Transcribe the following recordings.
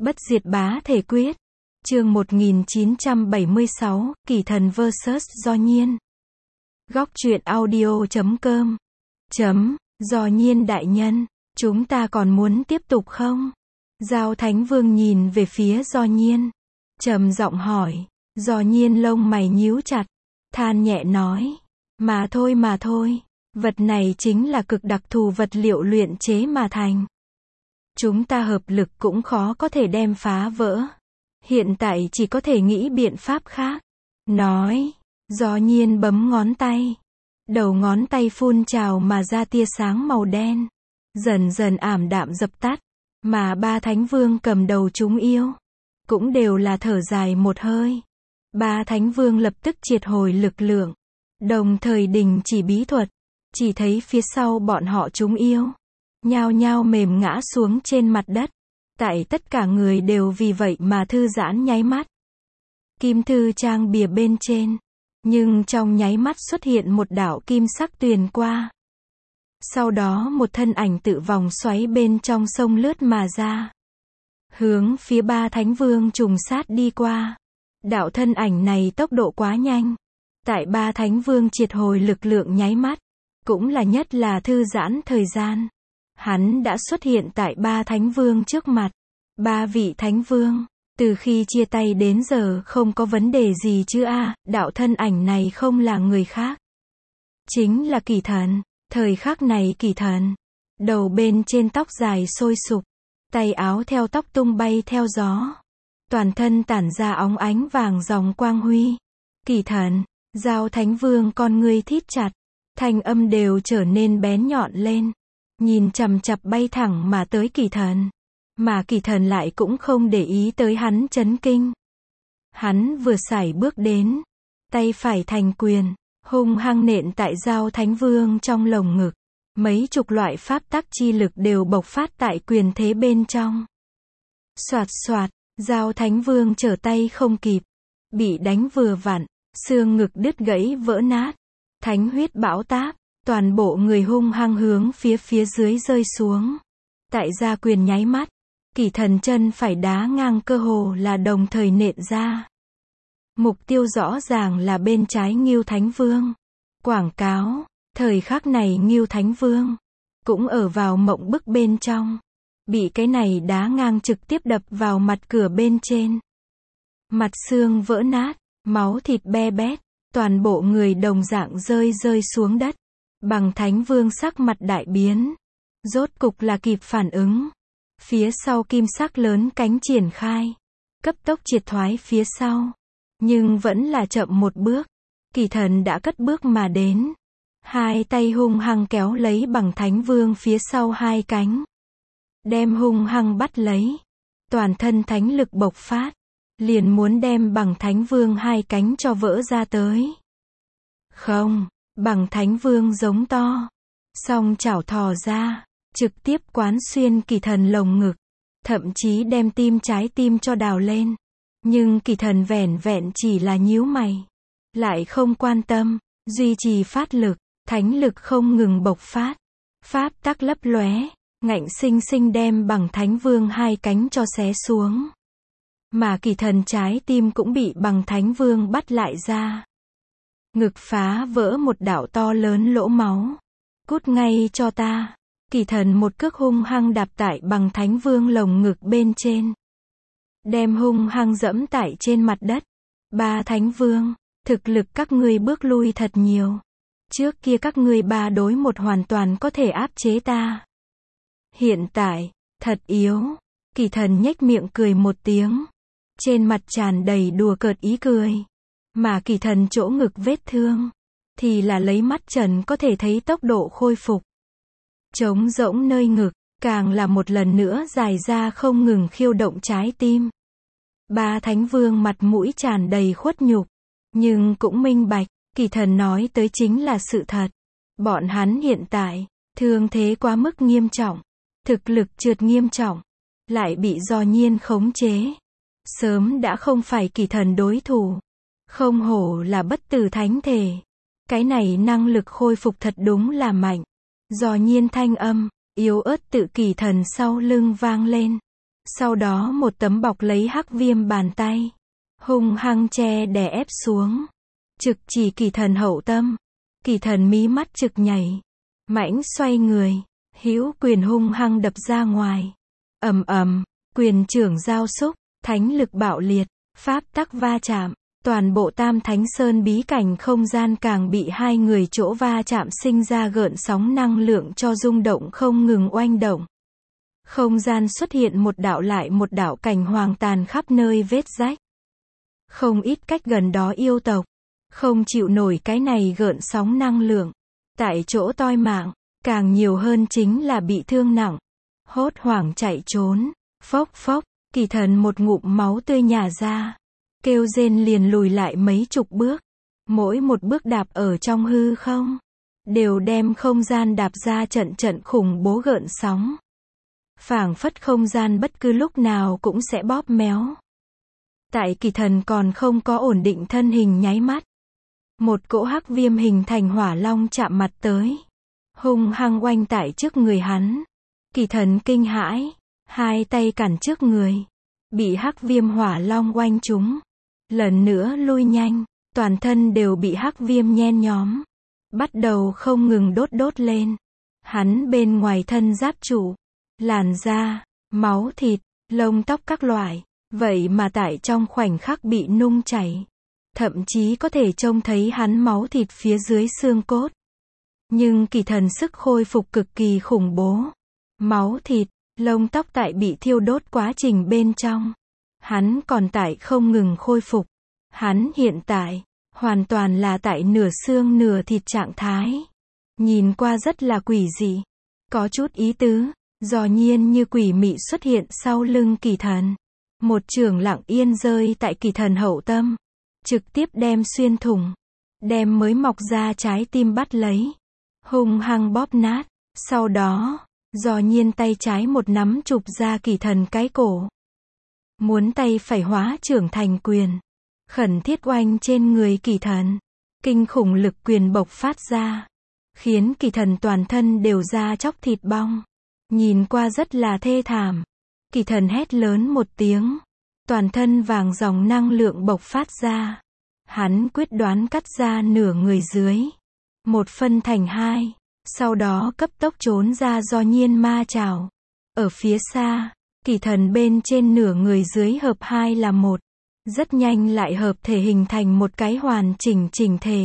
Bất diệt bá thể quyết. Chương 1976, Kỳ thần vs Do Nhiên. Góc truyện audio.com. Do Nhiên đại nhân, chúng ta còn muốn tiếp tục không? Giao Thánh Vương nhìn về phía Do Nhiên, trầm giọng hỏi. Do Nhiên lông mày nhíu chặt, than nhẹ nói, mà thôi, vật này chính là cực đặc thù vật liệu luyện chế mà thành. Chúng ta hợp lực cũng khó có thể đem phá vỡ. Hiện tại chỉ có thể nghĩ biện pháp khác. Nói, Do Nhiên bấm ngón tay. Đầu ngón tay phun trào mà ra tia sáng màu đen. Dần dần ảm đạm dập tắt. Mà ba thánh vương cầm đầu chúng yêu. Cũng đều là thở dài một hơi. Ba thánh vương lập tức triệt hồi lực lượng. Đồng thời đình chỉ bí thuật. Chỉ thấy phía sau bọn họ chúng yêu. Nhao nhao mềm ngã xuống trên mặt đất. Tại tất cả người đều vì vậy mà thư giãn nháy mắt. Kim thư trang bìa bên trên. Nhưng trong nháy mắt xuất hiện một đạo kim sắc tuyền qua. Sau đó một thân ảnh tự vòng xoáy bên trong sông lướt mà ra. Hướng phía ba thánh vương trùng sát đi qua. Đạo thân ảnh này tốc độ quá nhanh. Tại ba thánh vương triệt hồi lực lượng nháy mắt. Cũng là nhất là thư giãn thời gian. Hắn đã xuất hiện tại ba thánh vương trước mặt. Ba vị thánh vương, từ khi chia tay đến giờ không có vấn đề gì chứ a? Đạo thân ảnh này không là người khác. Chính là Kỳ thần. Thời khắc này Kỳ thần, đầu bên trên tóc dài sôi sục, tay áo theo tóc tung bay theo gió. Toàn thân tản ra óng ánh vàng ròng quang huy. Kỳ thần, Giao Thánh Vương con ngươi thít chặt, thanh âm đều trở nên bén nhọn lên. Nhìn chằm chằm bay thẳng mà tới Kỳ thần. Mà Kỳ thần lại cũng không để ý tới hắn chấn kinh. Hắn vừa sải bước đến, tay phải thành quyền, hung hăng nện tại Giao Thánh Vương trong lồng ngực. Mấy chục loại pháp tắc chi lực đều bộc phát tại quyền thế bên trong. Soạt soạt, Giao Thánh Vương trở tay không kịp, bị đánh vừa vặn, xương ngực đứt gãy vỡ nát, thánh huyết bão táp, toàn bộ người hung hăng hướng phía dưới rơi xuống. Tại ra quyền nháy mắt, Kỳ thần chân phải đá ngang cơ hồ là đồng thời nện ra. Mục tiêu rõ ràng là bên trái Ngưu Thánh Vương. Quảng cáo, thời khắc này Ngưu Thánh Vương cũng ở vào mộng bức bên trong. Bị cái này đá ngang trực tiếp đập vào mặt cửa bên trên. Mặt xương vỡ nát, máu thịt be bét, toàn bộ người đồng dạng rơi xuống đất. Bằng Thánh Vương sắc mặt đại biến. Rốt cục là kịp phản ứng. Phía sau kim sắc lớn cánh triển khai. Cấp tốc triệt thoái phía sau. Nhưng vẫn là chậm một bước. Kỳ thần đã cất bước mà đến. Hai tay hung hăng kéo lấy Bằng Thánh Vương phía sau hai cánh. Đem hung hăng bắt lấy. Toàn thân thánh lực bộc phát. Liền muốn đem Bằng Thánh Vương hai cánh cho vỡ ra tới. Không, Bằng Thánh Vương giống to. Song chảo thò ra. Trực tiếp quán xuyên Kỳ thần lồng ngực. Thậm chí đem trái tim cho đào lên. Nhưng Kỳ thần vẻn vẹn chỉ là nhíu mày. Lại không quan tâm. Duy trì phát lực. Thánh lực không ngừng bộc phát. Pháp tắc lấp lóe. Ngạnh sinh sinh đem Bằng Thánh Vương hai cánh cho xé xuống. Mà Kỳ thần trái tim cũng bị Bằng Thánh Vương bắt lại ra. Ngực phá vỡ một đạo to lớn lỗ máu. Cút ngay cho ta. Kỳ thần một cước hung hăng đạp tại Bằng Thánh Vương lồng ngực bên trên. Đem hung hăng dẫm tại trên mặt đất. Ba Thánh Vương, thực lực các ngươi bước lui thật nhiều. Trước kia các ngươi 3 đối 1 hoàn toàn có thể áp chế ta. Hiện tại, thật yếu. Kỳ thần nhếch miệng cười một tiếng. Trên mặt tràn đầy đùa cợt ý cười. Mà Kỳ thần chỗ ngực vết thương, thì là lấy mắt trần có thể thấy tốc độ khôi phục. Trống rỗng nơi ngực, càng là một lần nữa dài ra không ngừng khiêu động trái tim. Ba Thánh Vương mặt mũi tràn đầy khuất nhục. Nhưng cũng minh bạch, Kỳ thần nói tới chính là sự thật. Bọn hắn hiện tại, thương thế quá mức nghiêm trọng. Thực lực trượt nghiêm trọng. Lại bị Do Nhiên khống chế. Sớm đã không phải Kỳ thần đối thủ. Không hổ là bất tử thánh thể. Cái này năng lực khôi phục thật đúng là mạnh. Do Nhiên thanh âm yếu ớt tự Kỳ thần sau lưng vang lên. Sau đó một tấm bọc lấy Hắc Viêm bàn tay, hung hăng che đè ép xuống, trực chỉ Kỳ Thần hậu tâm. Kỳ Thần mí mắt trực nhảy, mãnh xoay người, hữu quyền hung hăng đập ra ngoài. Ầm ầm, quyền trưởng giao xúc, thánh lực bạo liệt, pháp tắc va chạm, toàn bộ Tam Thánh Sơn bí cảnh không gian càng bị hai người chỗ va chạm sinh ra gợn sóng năng lượng cho rung động không ngừng oanh động. Không gian xuất hiện một đạo lại một đạo cảnh hoàng tàn khắp nơi vết rách. Không ít cách gần đó yêu tộc không chịu nổi cái này gợn sóng năng lượng, tại chỗ toi mạng, càng nhiều hơn chính là bị thương nặng, hốt hoảng chạy trốn. Phốc phốc, Kỳ Thần một ngụm máu tươi nhả ra, kêu rên liền lùi lại mấy chục bước, mỗi một bước đạp ở trong hư không, đều đem không gian đạp ra trận trận khủng bố gợn sóng. Phảng phất không gian bất cứ lúc nào cũng sẽ bóp méo. Tại Kỳ Thần còn không có ổn định thân hình nháy mắt, một cỗ hắc viêm hình thành hỏa long chạm mặt tới, hung hăng oanh tại trước người hắn. Kỳ Thần kinh hãi, hai tay cản trước người, bị hắc viêm hỏa long oanh trúng, lần nữa lui nhanh, toàn thân đều bị hắc viêm nhen nhóm, bắt đầu không ngừng đốt lên. Hắn bên ngoài thân giáp trụ, làn da, máu thịt, lông tóc các loại, vậy mà tại trong khoảnh khắc bị nung chảy. Thậm chí có thể trông thấy hắn máu thịt phía dưới xương cốt. Nhưng Kỳ Thần sức khôi phục cực kỳ khủng bố. Máu thịt, lông tóc tại bị thiêu đốt quá trình bên trong. Hắn còn tại không ngừng khôi phục. Hắn hiện tại, hoàn toàn là tại nửa xương nửa thịt trạng thái. Nhìn qua rất là quỷ dị. Có chút ý tứ, dò nhiên như quỷ mị xuất hiện sau lưng Kỳ Thần. Một chưởng lặng yên rơi tại Kỳ Thần hậu tâm. Trực tiếp đem xuyên thủng. Đem mới mọc ra trái tim bắt lấy. Hung hăng bóp nát. Sau đó, dò nhiên tay trái một nắm chụp ra Kỳ Thần cái cổ. Muốn tay phải hóa trưởng thành quyền. Khẩn thiết oanh trên người Kỳ Thần. Kinh khủng lực quyền bộc phát ra. Khiến Kỳ Thần toàn thân đều da chóc thịt bong. Nhìn qua rất là thê thảm. Kỳ Thần hét lớn một tiếng. Toàn thân vàng dòng năng lượng bộc phát ra. Hắn quyết đoán cắt ra nửa người dưới. Một phân thành hai. Sau đó cấp tốc trốn ra do nhiên ma trảo. Ở phía xa, Kỳ Thần bên trên nửa người dưới hợp hai là một. Rất nhanh lại hợp thể hình thành một cái hoàn chỉnh thể.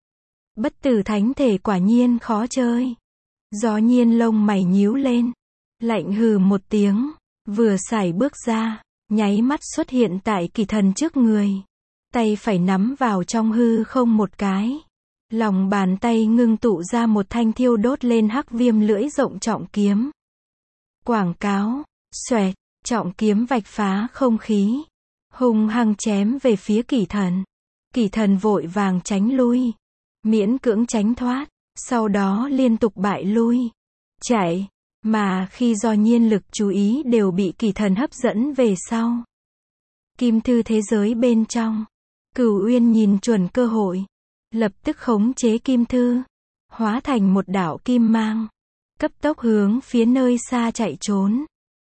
Bất tử thánh thể quả nhiên khó chơi. Do nhiên lông mày nhíu lên. Lạnh hừ một tiếng. Vừa sải bước ra. Nháy mắt xuất hiện tại Kỳ Thần trước người. Tay phải nắm vào trong hư không một cái. Lòng bàn tay ngưng tụ ra một thanh thiêu đốt lên hắc viêm lưỡi rộng trọng kiếm. Quảng cáo, xoẹt, trọng kiếm vạch phá không khí. Hung hăng chém về phía Kỳ Thần. Kỳ Thần vội vàng tránh lui. Miễn cưỡng tránh thoát. Sau đó liên tục bại lui. Chạy. Mà khi do nhiên lực chú ý đều bị Kỳ Thần hấp dẫn về sau. Kim thư thế giới bên trong. Cửu Uyên nhìn chuẩn cơ hội. Lập tức khống chế kim thư. Hóa thành một đạo kim mang. Cấp tốc hướng phía nơi xa chạy trốn.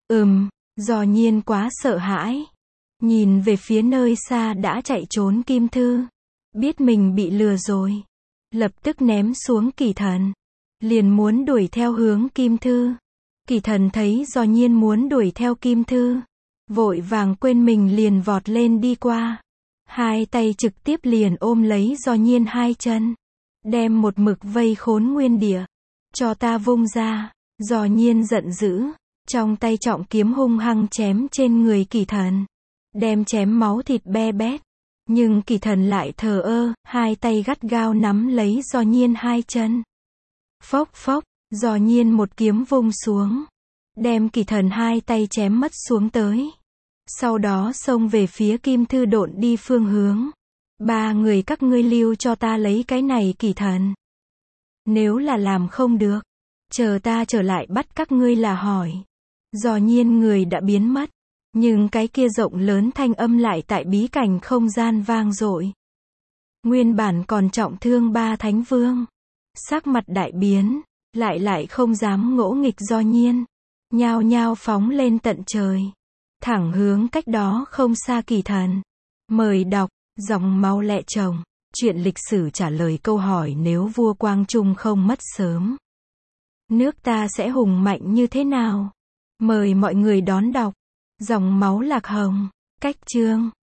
Do nhiên quá sợ hãi. Nhìn về phía nơi xa đã chạy trốn kim thư. Biết mình bị lừa rồi. Lập tức ném xuống Kỳ Thần. Liền muốn đuổi theo hướng kim thư. Kỳ Thần thấy do nhiên muốn đuổi theo kim thư. Vội vàng quên mình liền vọt lên đi qua. Hai tay trực tiếp liền ôm lấy do nhiên hai chân. Đem một mực vây khốn nguyên địa. Cho ta vung ra. Do nhiên giận dữ. Trong tay trọng kiếm hung hăng chém trên người Kỳ Thần. Đem chém máu thịt be bét. Nhưng Kỳ Thần lại thờ ơ. Hai tay gắt gao nắm lấy do nhiên hai chân. Phốc phốc. Do nhiên một kiếm vung xuống. Đem Kỳ Thần hai tay chém mất xuống tới. Sau đó xông về phía kim thư độn đi phương hướng. Ba người các ngươi lưu cho ta lấy cái này Kỳ Thần. Nếu là làm không được. Chờ ta trở lại bắt các ngươi là hỏi. Do nhiên người đã biến mất. Nhưng cái kia rộng lớn thanh âm lại tại bí cảnh không gian vang dội. Nguyên bản còn trọng thương ba thánh vương. Sắc mặt đại biến. Lại không dám ngỗ nghịch do nhiên. Nhao nhao phóng lên tận trời. thẳng hướng cách đó không xa Kỳ Thần. Mời đọc, dòng máu lẹ chồng. Chuyện lịch sử trả lời câu hỏi nếu vua Quang Trung không mất sớm, nước ta sẽ hùng mạnh như thế nào? Mời mọi người đón đọc. Dòng máu lạc hồng. Cách chương.